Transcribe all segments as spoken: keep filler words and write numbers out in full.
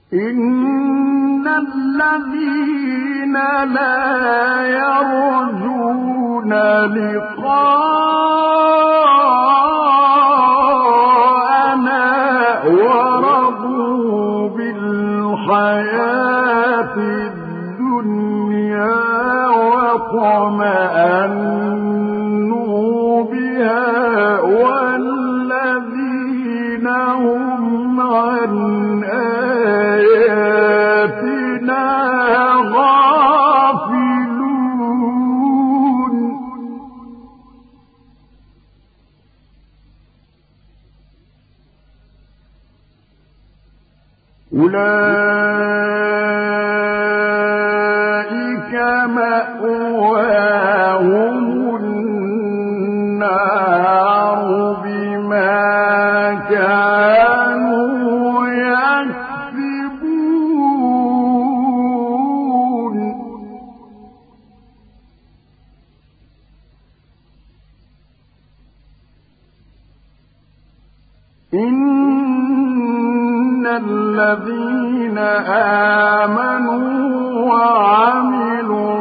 إن الذين لا يرجون لقاءنا ورضوا بالحياة الدنيا وطمأنوا بها والذين هم عن آياتنا غافلون أولئك مأواهم النار بما كانوا يكسبون إن الذين آمنوا وعملوا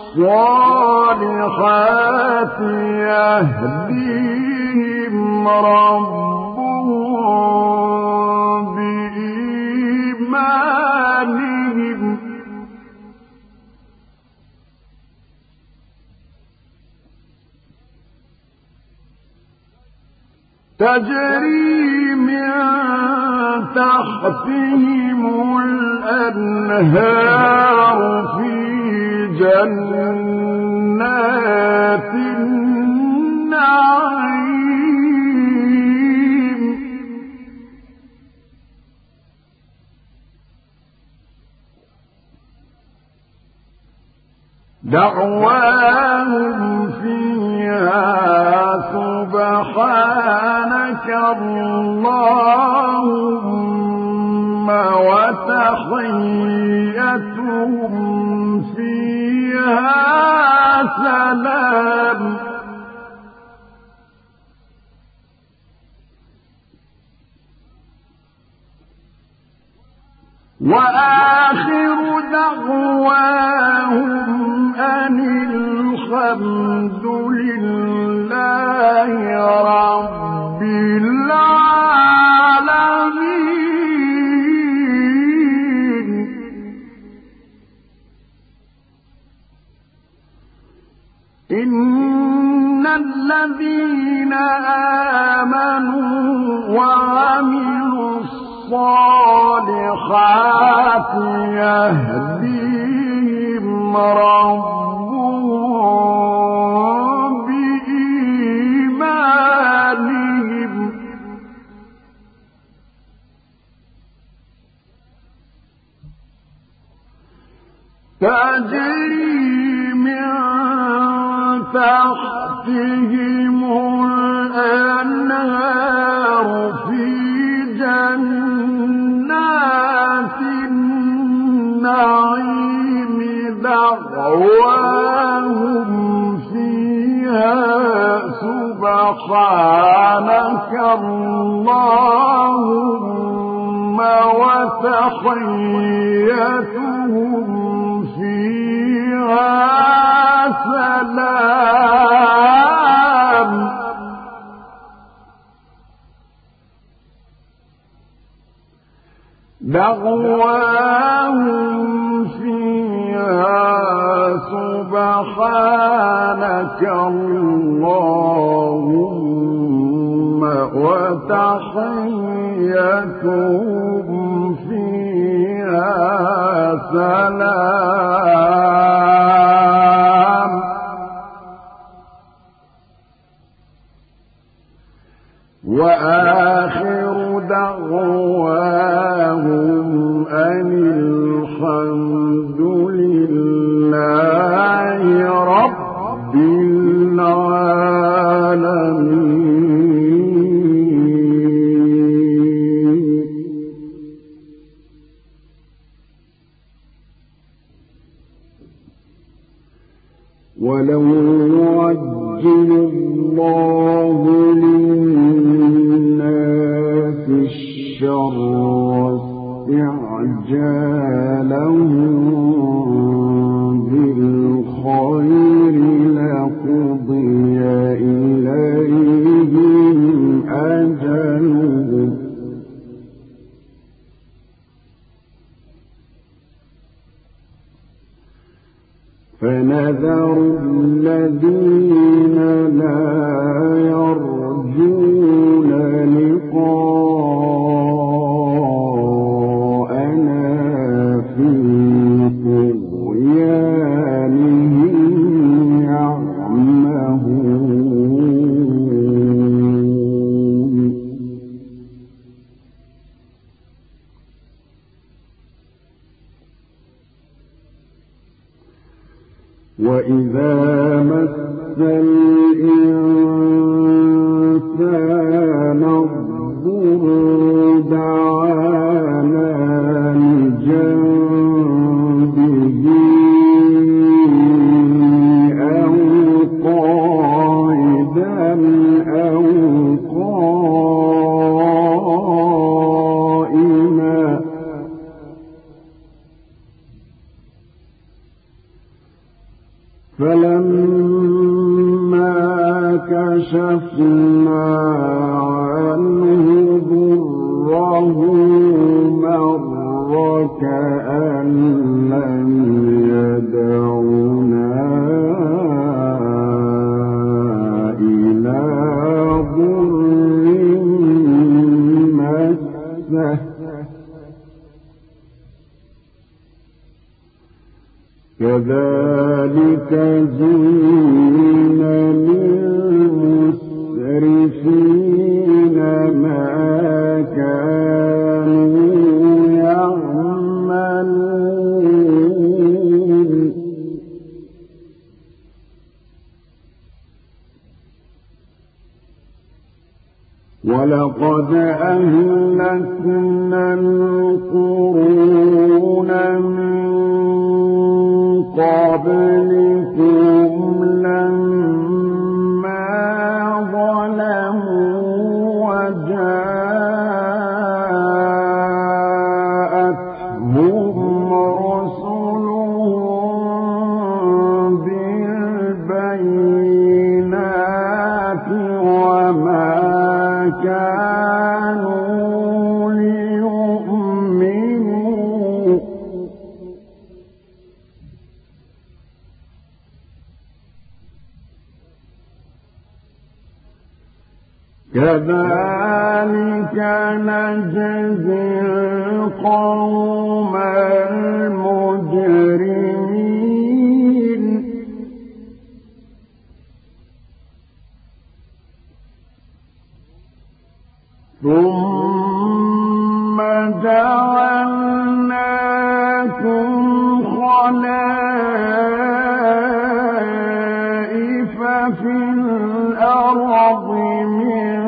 الصالحات يهديهم ربهم بإيمانهم تجري من تحتهم الأنهار في جنات النعيم دعواهم فيها سبحانك اللهم وتحيتهم فيها سلام وآخر دعواهم أن الحمد لله رب العالمين إن الذين آمنوا وعملوا الصالحات يهديهم ربهم بإيمانهم تجري من تحتهم الأنهار في جنات النعيم دعواهم فيها سبحانك اللهم وتحيتهم فيها سلام دعواهم فيها سبحانك اللهم وتحيتهم فيها سلام وآخر دعواهم أن الحمد لله رب العالمين ولو يعجل الله للناس الشر واستعجالهم بالخير لقضي إليهم أجلهم فنذر الذين لا يرجون لقاءنا في طغيانهم يعمهون وإذا مس الإنسان الضر دعانا لجنبه أو قاعدا أو قائما فلما كشفنا عنه ضره مر كأن لم يدعنا إلى ضر مسه كذلك زين للمسرفين ما كانوا يعملون ولقد أهلكنا القرون من قبلكم لما ظلموا وجاءتهم رسلهم بالبينات وما كانوا ليؤمنوا كذلك نجزي القوم المجرمين ثم جعلناكم خلائف في الأرض من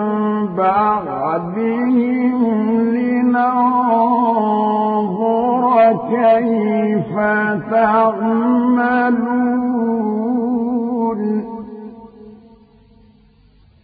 بعدهم لننظر كيف تعملون